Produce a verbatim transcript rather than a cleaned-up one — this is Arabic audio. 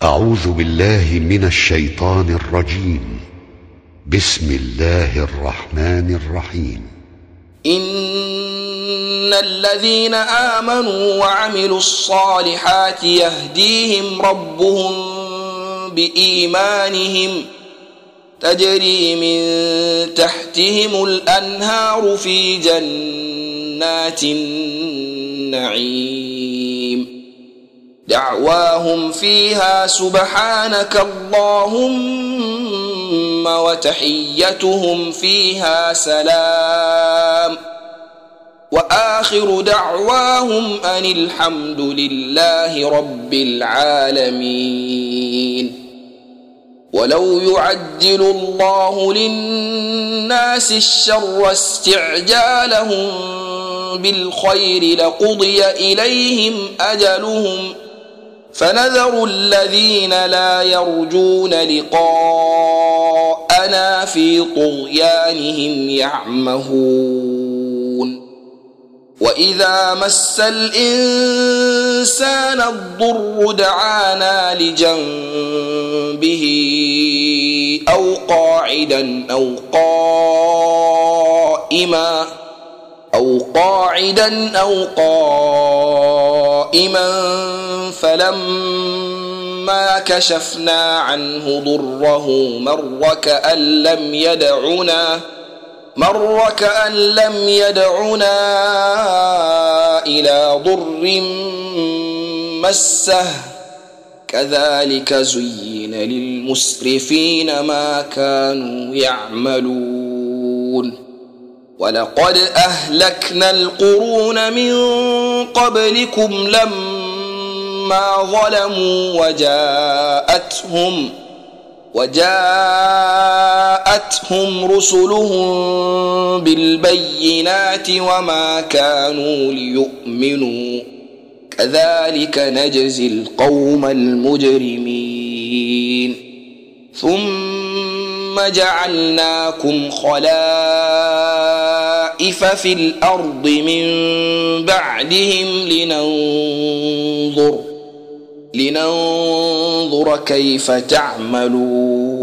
أعوذ بالله من الشيطان الرجيم. بسم الله الرحمن الرحيم. إن الذين آمنوا وعملوا الصالحات يهديهم ربهم بإيمانهم تجري من تحتهم الأنهار في جنات النعيم دعواهم فيها سبحانك اللهم وتحيتهم فيها سلام وآخر دعواهم أن الحمد لله رب العالمين. ولو يعجل الله للناس الشر استعجالهم بالخير لقضي إليهم أجلهم فنذر الذين لا يرجون لقاءنا في طغيانهم يعمهون. وإذا مس الإنسان الضر دعانا لجنبه أو قاعدا أو قائما أو قاعدا أو قائما فلما كشفنا عنه ضره مر كأن لم يدعنا مر كأن لم يدعنا إلى ضر مسه كذلك زين للمسرفين ما كانوا يعملون. ولقد أهلكنا القرون من قبلكم لما ظلموا وجاءتهم وجاءتهم رسلهم بالبينات وما كانوا ليؤمنوا كذلك نجزي القوم المجرمين. ثم جعلناكم خلائف في الأرض من بعدهم لننظر لننظر كيف تعملون.